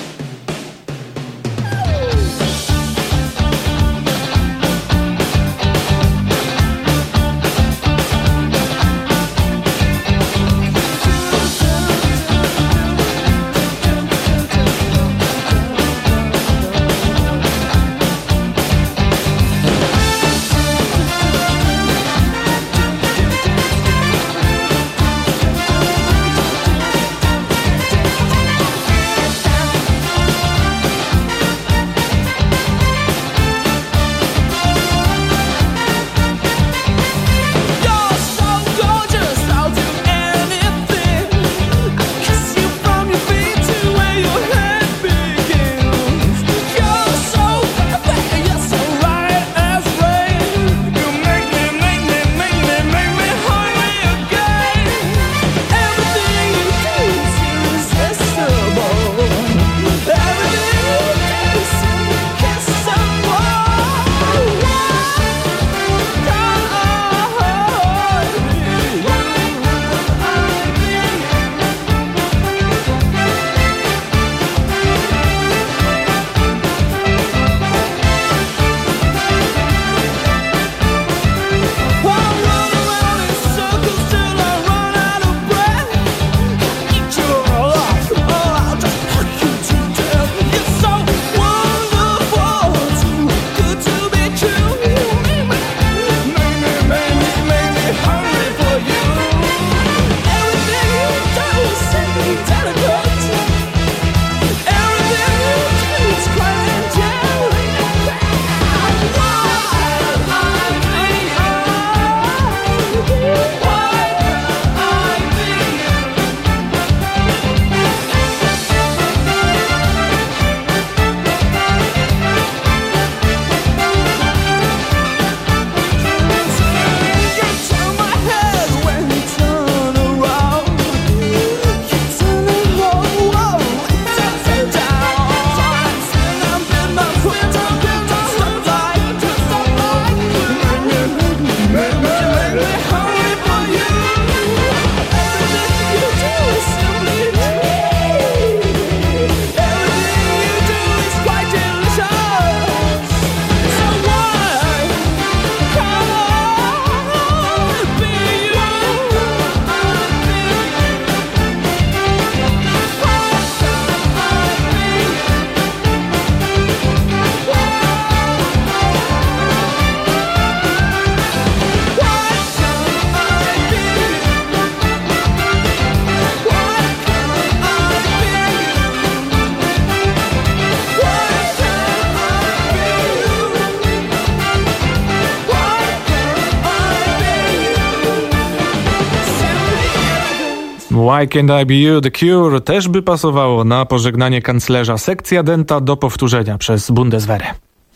Why Can't I Be You, The Cure też by pasowało na pożegnanie kanclerza. Sekcja denta do powtórzenia przez Bundeswehrę.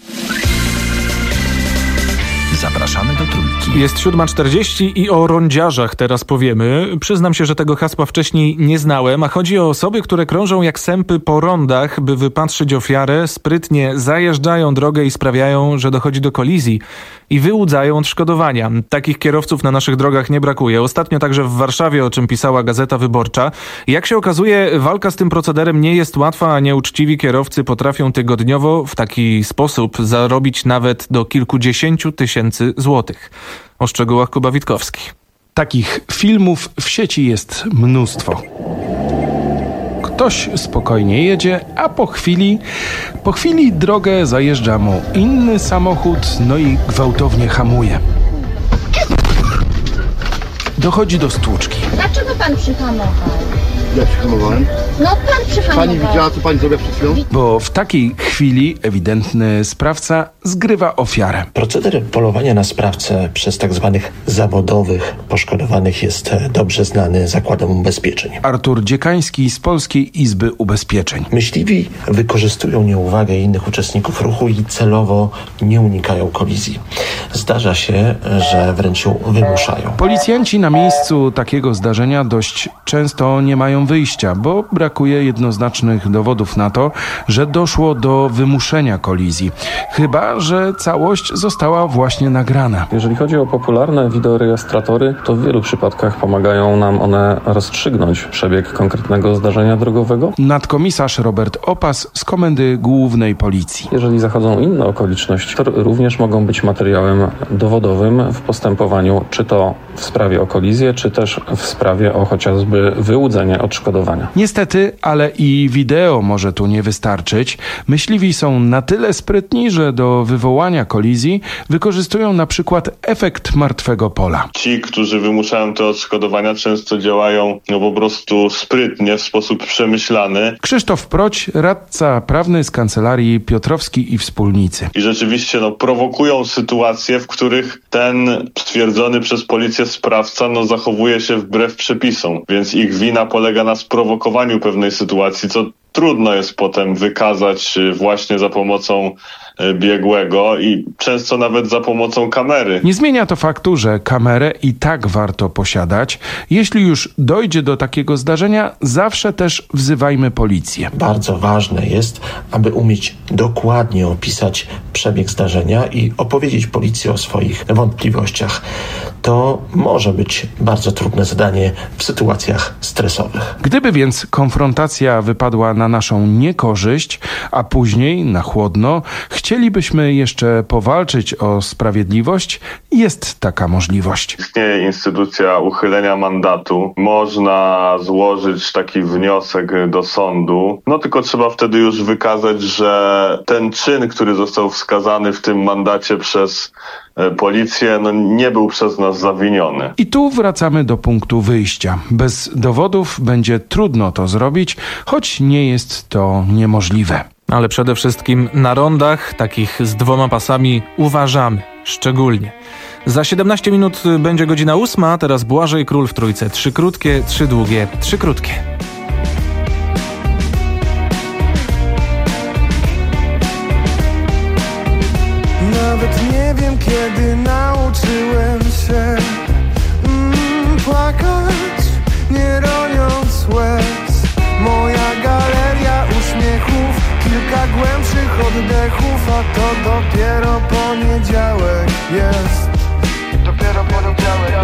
Zapraszamy do Trójki. Jest siódma czterdzieści i o rondziarzach teraz powiemy. Przyznam się, że tego hasła wcześniej nie znałem, a chodzi o osoby, które krążą jak sępy po rondach, by wypatrzyć ofiarę, sprytnie zajeżdżają drogę i sprawiają, że dochodzi do kolizji i wyłudzają odszkodowania. Takich kierowców na naszych drogach nie brakuje. Ostatnio także w Warszawie, o czym pisała Gazeta Wyborcza. Jak się okazuje, walka z tym procederem nie jest łatwa, a nieuczciwi kierowcy potrafią tygodniowo w taki sposób zarobić nawet do kilkudziesięciu tysięcy złotych. O szczegółach Kuba Witkowski. Takich filmów w sieci jest mnóstwo. Ktoś spokojnie jedzie, a po chwili, po chwili drogę zajeżdża mu inny samochód, no i gwałtownie hamuje. Dochodzi do stłuczki. Dlaczego pan przyhamował? Ja przyhamowałem? No pan przyhamował. Pani widziała, co pani zrobiła przed chwilą? Bo w takiej chwili ewidentny sprawca zgrywa ofiarę. Proceder polowania na sprawcę przez tak zwanych zawodowych poszkodowanych jest dobrze znany zakładom ubezpieczeń. Artur Dziekański z Polskiej Izby Ubezpieczeń. Myśliwi wykorzystują nieuwagę innych uczestników ruchu i celowo nie unikają kolizji. Zdarza się, że wręcz ją wymuszają. Policjanci na miejscu takiego zdarzenia dość często nie mają wyjścia, bo brakuje jednoznacznych dowodów na to, że doszło do wymuszenia kolizji. Chyba że całość została właśnie nagrana. Jeżeli chodzi o popularne wideorejestratory, to w wielu przypadkach pomagają nam one rozstrzygnąć przebieg konkretnego zdarzenia drogowego. Nadkomisarz Robert Opas z Komendy Głównej Policji. Jeżeli zachodzą inne okoliczności, to również mogą być materiałem dowodowym w postępowaniu, czy to w sprawie o kolizję, czy też w sprawie o chociażby wyłudzenie odszkodowania. Niestety, ale i wideo może tu nie wystarczyć. Myśliwi są na tyle sprytni, że do wywołania kolizji wykorzystują na przykład efekt martwego pola. Ci, którzy wymuszają te odszkodowania, często działają no po prostu sprytnie, w sposób przemyślany. Krzysztof Proć, radca prawny z kancelarii Piotrowski i Wspólnicy. I rzeczywiście no, prowokują sytuacje, w których ten stwierdzony przez policję sprawca no, zachowuje się wbrew przepisom, więc ich wina polega na sprowokowaniu pewnej sytuacji, co trudno jest potem wykazać właśnie za pomocą biegłego i często nawet za pomocą kamery. Nie zmienia to faktu, że kamerę i tak warto posiadać. Jeśli już dojdzie do takiego zdarzenia, zawsze też wzywajmy policję. Bardzo ważne jest, aby umieć dokładnie opisać przebieg zdarzenia i opowiedzieć policji o swoich wątpliwościach. To może być bardzo trudne zadanie w sytuacjach stresowych. Gdyby więc konfrontacja wypadła na naszą niekorzyść, a później na chłodno, chcielibyśmy jeszcze powalczyć o sprawiedliwość, jest taka możliwość. Istnieje instytucja uchylenia mandatu. Można złożyć taki wniosek do sądu. No tylko trzeba wtedy już wykazać, że ten czyn, który został wskazany w tym mandacie przez policję, no nie był przez nas zawiniony. I tu wracamy do punktu wyjścia. Bez dowodów będzie trudno to zrobić, choć nie jest to niemożliwe. Ale przede wszystkim na rondach, takich z dwoma pasami, uważamy szczególnie. Za siedemnaście minut będzie godzina ósma, teraz Błażej Król w trójce. Trzy krótkie, trzy długie, trzy krótkie. Nawet nie wiem, kiedy nauczyłem się mm, płakać, nie roniąc łez. Moja galeria uśmiechów, kilka głębszych oddechów, a to dopiero poniedziałek jest. Dopiero poniedziałek.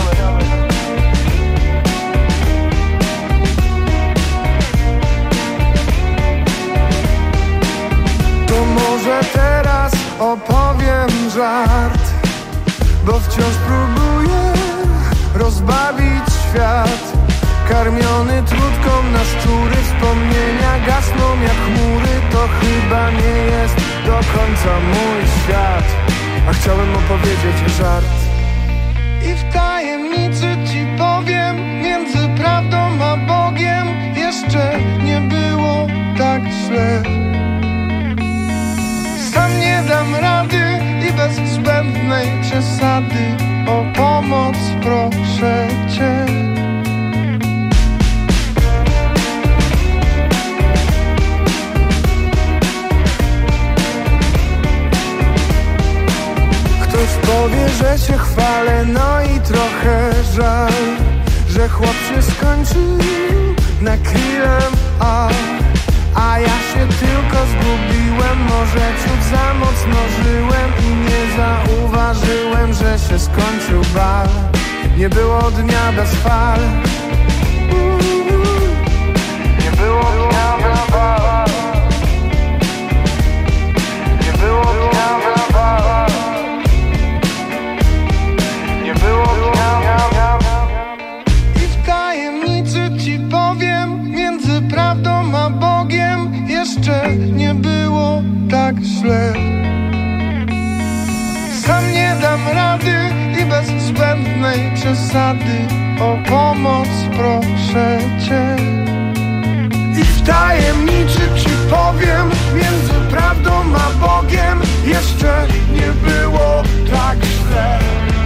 To może teraz opowiem żart, bo wciąż próbuję rozbawić świat. Karmiony trutką na szczury, wspomnienia gasną jak chmury. To chyba nie jest do końca mój świat, a chciałem opowiedzieć żart. I w tajemnicy ci powiem, między prawdą a Bogiem jeszcze nie było tak źle. Sam nie dam rady i bez zbędnej przesady o pomoc proszę cię. że się chwalę, no i trochę żal, że chłopcy skończył na krillem, a, a ja się tylko zgubiłem. Może ciut za mocno żyłem i nie zauważyłem, że się skończył bal. Nie było dnia bez fal. Nie było dnia bez fal. Nie było dnia bez fal. Nie było dnia. I w tajemnicy ci powiem, między prawdą a Bogiem jeszcze nie było tak źle. Sam nie dam rady i bez zbędnej przesady, o pomoc proszę cię. I w tajemnicy ci powiem, między prawdą a Bogiem jeszcze nie było tak źle.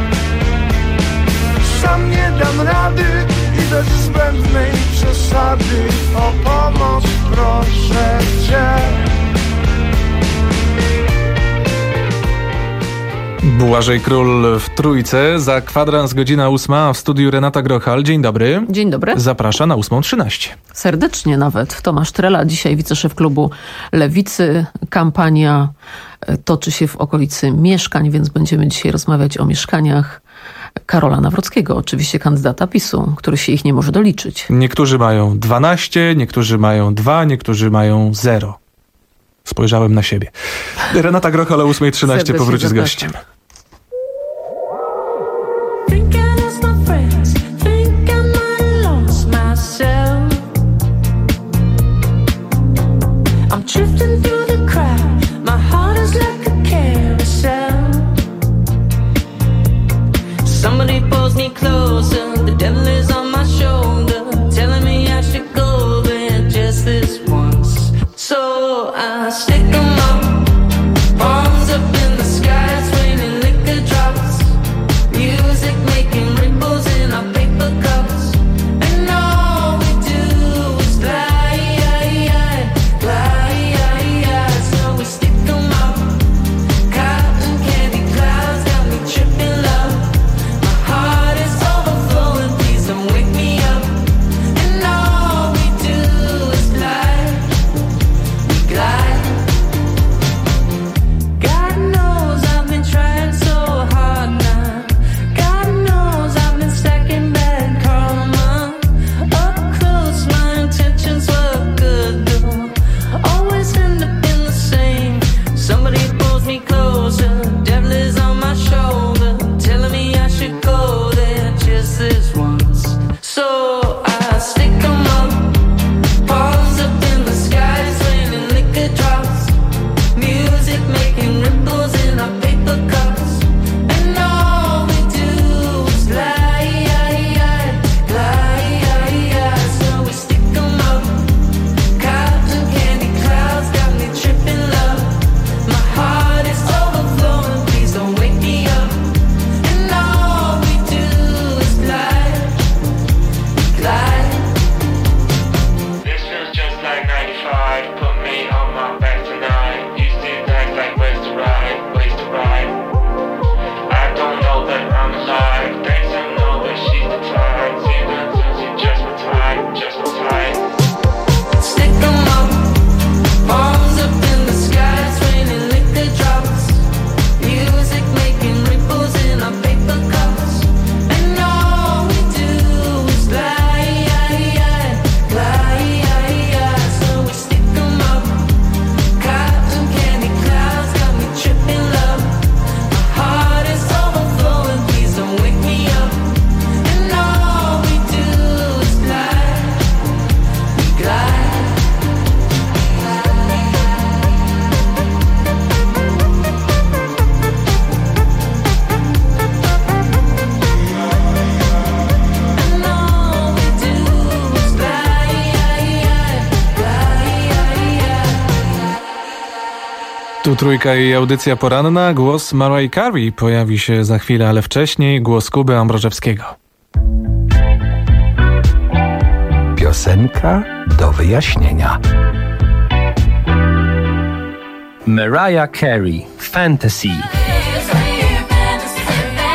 Sam nie dam rady i bez zbędnej przesady, o pomoc proszę cię. Błażej Król w Trójce, za kwadrans godzina ósma, w studiu Renata Grochal. Dzień dobry. Dzień dobry. Zaprasza na ósmą trzynaście. Serdecznie nawet. Tomasz Trela, dzisiaj wiceszef klubu Lewicy. Kampania toczy się w okolicy mieszkań, więc będziemy dzisiaj rozmawiać o mieszkaniach Karola Nawrockiego, oczywiście kandydata PiSu, który się ich nie może doliczyć. Niektórzy mają dwanaście, niektórzy mają dwa, niektórzy mają zero. Spojrzałem na siebie. Renata Grochal o ósma trzynaście powróci z gościem. Somebody pulls me closer, the devil is on my shoulder, telling me I should go there just this once. So I stick 'em up, palms up in the sky, it's raining liquor drops, music making ripples in our paper cups, and all we do is glide, glide, so we stick 'em up, cotton candy clouds got me tripping love. Tu Trójka i audycja poranna. Głos Mariah Carey pojawi się za chwilę, ale wcześniej głos Kuby Ambrożewskiego. Piosenka do wyjaśnienia. Mariah Carey, Fantasy.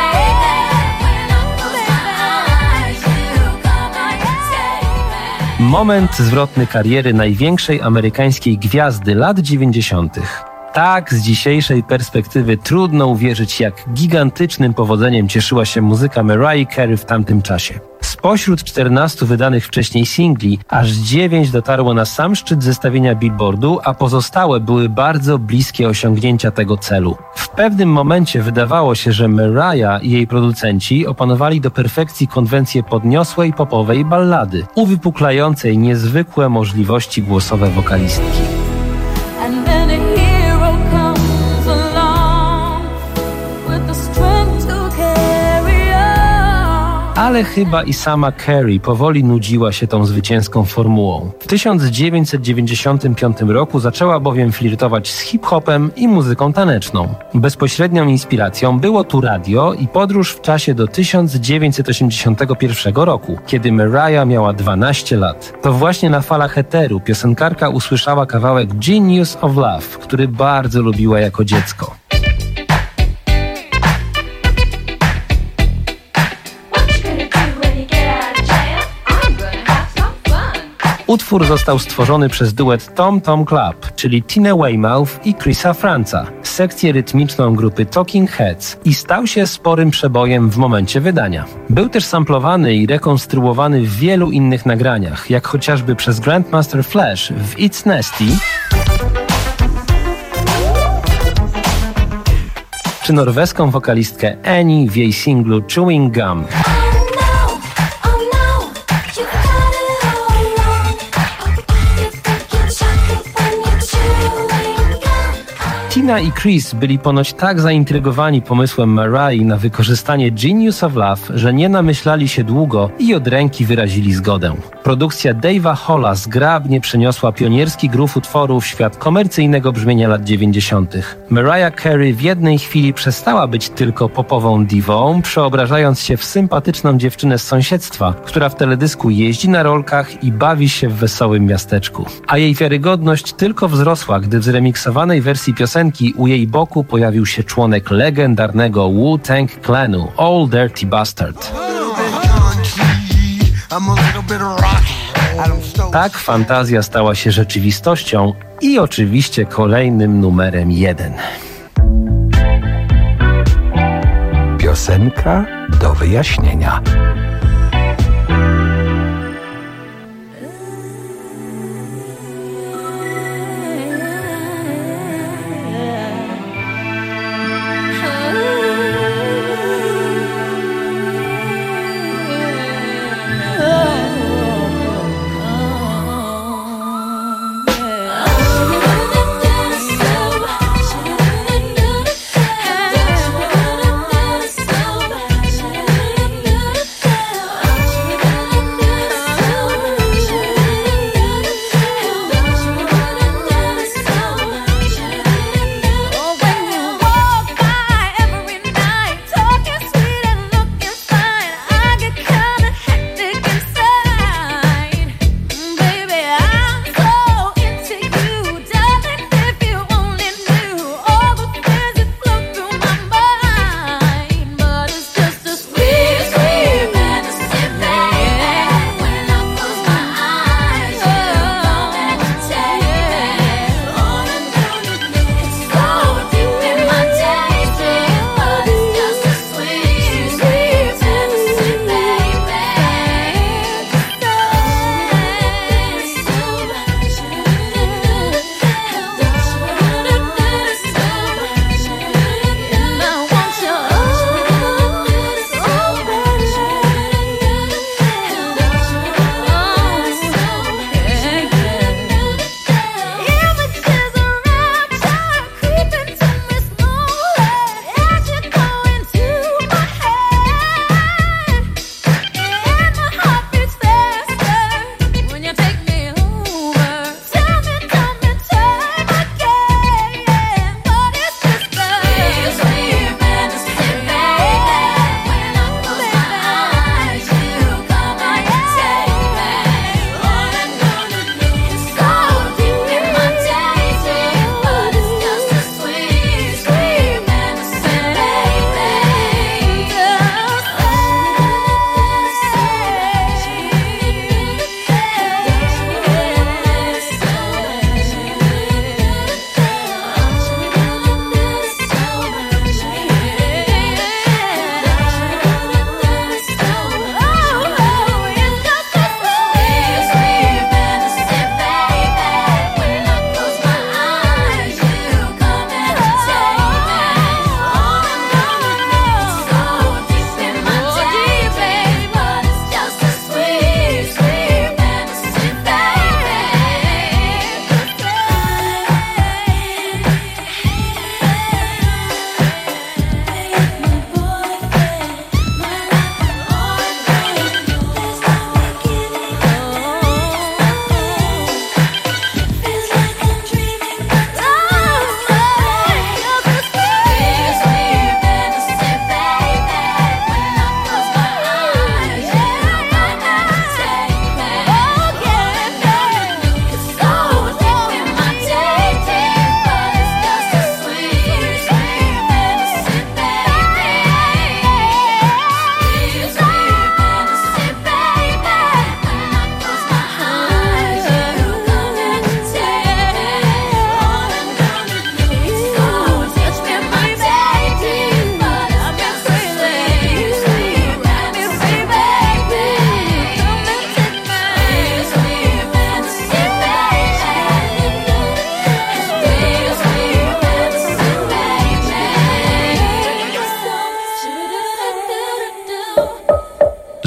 Moment zwrotny kariery największej amerykańskiej gwiazdy lat dziewięćdziesiątych. Tak, z dzisiejszej perspektywy trudno uwierzyć, jak gigantycznym powodzeniem cieszyła się muzyka Mariah Carey w tamtym czasie. Spośród czternastu wydanych wcześniej singli, aż dziewięć dotarło na sam szczyt zestawienia Billboardu, a pozostałe były bardzo bliskie osiągnięcia tego celu. W pewnym momencie wydawało się, że Mariah i jej producenci opanowali do perfekcji konwencję podniosłej popowej ballady, uwypuklającej niezwykłe możliwości głosowe wokalistki. Ale chyba i sama Carey powoli nudziła się tą zwycięską formułą. W tysiąc dziewięćset dziewięćdziesiątym piątym roku zaczęła bowiem flirtować z hip-hopem i muzyką taneczną. Bezpośrednią inspiracją było tu radio i podróż w czasie do tysiąc dziewięćset osiemdziesiątego pierwszego roku, kiedy Mariah miała dwanaście lat. To właśnie na falach eteru piosenkarka usłyszała kawałek Genius of Love, który bardzo lubiła jako dziecko. Utwór został stworzony przez duet Tom Tom Club, czyli Tinę Weymouth i Chrisa Franza, sekcję rytmiczną grupy Talking Heads i stał się sporym przebojem w momencie wydania. Był też samplowany i rekonstruowany w wielu innych nagraniach, jak chociażby przez Grandmaster Flash w It's Nasty czy norweską wokalistkę Annie w jej singlu Chewing Gum. Tina i Chris byli ponoć tak zaintrygowani pomysłem Mariah na wykorzystanie Genius of Love, że nie namyślali się długo i od ręki wyrazili zgodę. Produkcja Dave'a Halla zgrabnie przeniosła pionierski groove utworu w świat komercyjnego brzmienia lat dziewięćdziesiątych. Mariah Carey w jednej chwili przestała być tylko popową diwą, przeobrażając się w sympatyczną dziewczynę z sąsiedztwa, która w teledysku jeździ na rolkach i bawi się w wesołym miasteczku. A jej wiarygodność tylko wzrosła, gdy w zremiksowanej wersji piosenki u jej boku pojawił się członek legendarnego Wu-Tang Clanu, Old Dirty Bastard. Tak fantazja stała się rzeczywistością i oczywiście kolejnym numerem jeden. Piosenka do wyjaśnienia.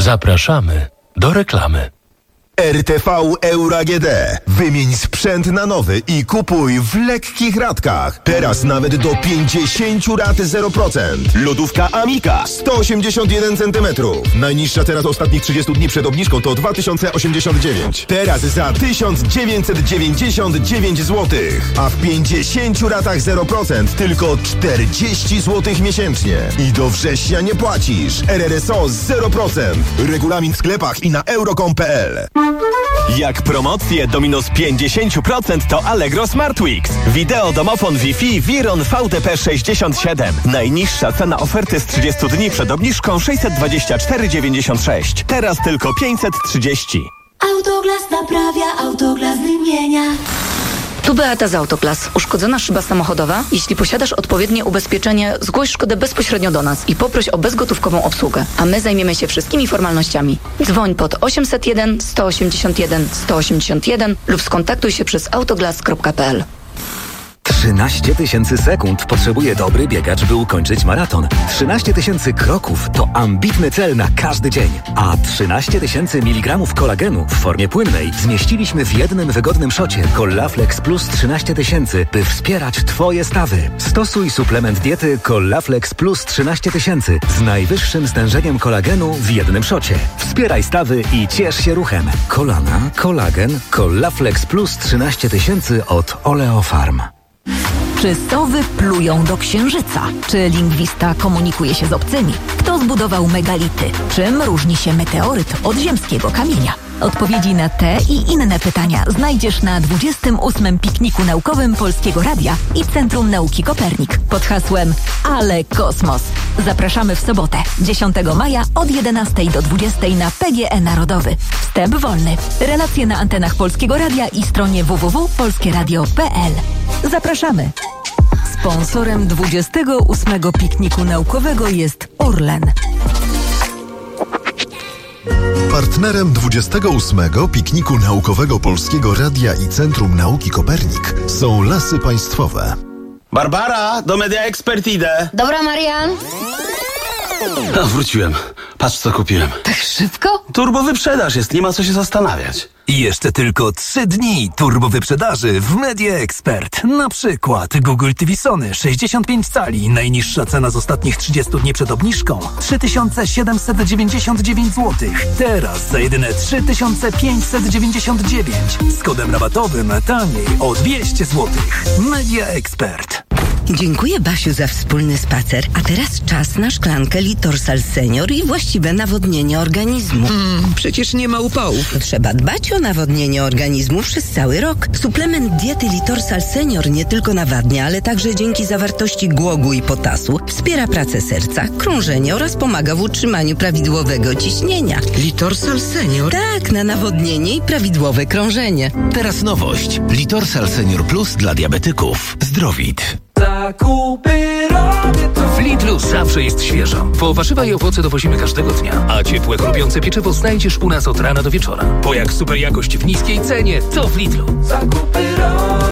Zapraszamy do reklamy. R T V Euro A G D. Wymień sprzęt na nowy i kupuj w lekkich ratkach. Teraz nawet do pięćdziesiąt rat zero procent. Lodówka Amika sto osiemdziesiąt jeden centymetrów. Najniższa teraz ostatnich trzydziestu dni przed obniżką to dwa tysiące osiemdziesiąt dziewięć. Teraz za tysiąc dziewięćset dziewięćdziesiąt dziewięć złotych. A w pięćdziesięciu ratach zero procent tylko czterdzieści złotych miesięcznie. I do września nie płacisz. R R S O zero procent. Regulamin w sklepach i na euro kropka com kropka p l. Jak promocje do minus pięćdziesiąt procent to Allegro Smart Weeks. Wideo domofon Wi-Fi Viron V D P sześćdziesiąt siedem. Najniższa cena oferty z trzydziestu dni przed obniżką sześćset dwadzieścia cztery dziewięćdziesiąt sześć. Teraz tylko pięćset trzydzieści. Autoglas naprawia, Autoglas wymienia. Tu Beata z Autoglas. Uszkodzona szyba samochodowa? Jeśli posiadasz odpowiednie ubezpieczenie, zgłoś szkodę bezpośrednio do nas i poproś o bezgotówkową obsługę, a my zajmiemy się wszystkimi formalnościami. Dzwoń pod osiemset jeden sto osiemdziesiąt jeden sto osiemdziesiąt jeden lub skontaktuj się przez autoglas kropka p l. trzynaście tysięcy sekund potrzebuje dobry biegacz, by ukończyć maraton. trzynaście tysięcy kroków to ambitny cel na każdy dzień. A trzynaście tysięcy miligramów kolagenu w formie płynnej zmieściliśmy w jednym wygodnym szocie Collaflex Plus trzynaście tysięcy, by wspierać Twoje stawy. Stosuj suplement diety Collaflex Plus trzynaście tysięcy z najwyższym stężeniem kolagenu w jednym szocie. Wspieraj stawy i ciesz się ruchem. Kolana, kolagen, Collaflex Plus trzynaście tysięcy od Oleofarm. Czy sowy plują do księżyca? Czy lingwista komunikuje się z obcymi? Kto zbudował megality? Czym różni się meteoryt od ziemskiego kamienia? Odpowiedzi na te i inne pytania znajdziesz na dwudziestym ósmym pikniku naukowym Polskiego Radia i Centrum Nauki Kopernik pod hasłem Ale Kosmos. Zapraszamy w sobotę, dziesiątego maja od jedenastej do dwudziestej na P G E Narodowy. Wstęp wolny. Relacje na antenach Polskiego Radia i stronie w w w kropka polskie radio kropka p l. Zapraszamy. Sponsorem dwudziestego ósmego pikniku naukowego jest Orlen. Partnerem dwudziestego ósmego pikniku naukowego Polskiego Radia i Centrum Nauki Kopernik są Lasy Państwowe. Barbara, do Media Expert idę. Dobra, Marian. A, wróciłem. Patrz, co kupiłem. Tak szybko? Turbo wyprzedaż jest, nie ma co się zastanawiać. I jeszcze tylko trzy dni turbo wyprzedaży w Media Expert. Na przykład Google T V Sony sześćdziesiąt pięć cali. Najniższa cena z ostatnich trzydziestu dni przed obniżką trzy tysiące siedemset dziewięćdziesiąt dziewięć złotych. Teraz za jedyne trzy tysiące pięćset dziewięćdziesiąt dziewięć. Z kodem rabatowym taniej o dwieście złotych. Media Expert. Dziękuję, Basiu, za wspólny spacer. A teraz czas na szklankę Litorsal Senior i właściwe nawodnienie organizmu. Mm, przecież nie ma upałów. Trzeba dbać o nawodnienie organizmu przez cały rok. Suplement diety Litorsal Senior nie tylko nawadnia, ale także dzięki zawartości głogu i potasu wspiera pracę serca, krążenie oraz pomaga w utrzymaniu prawidłowego ciśnienia. Litorsal Senior? Tak, na nawodnienie i prawidłowe krążenie. Teraz nowość. Litorsal Senior Plus dla diabetyków. Zdrowit. Zakupy robię to. W Lidlu zawsze jest świeżo, bo warzywa i owoce dowozimy każdego dnia, a ciepłe, chrupiące pieczywo znajdziesz u nas od rana do wieczora. Bo jak super jakość w niskiej cenie, to w Lidlu. Zakupy robię.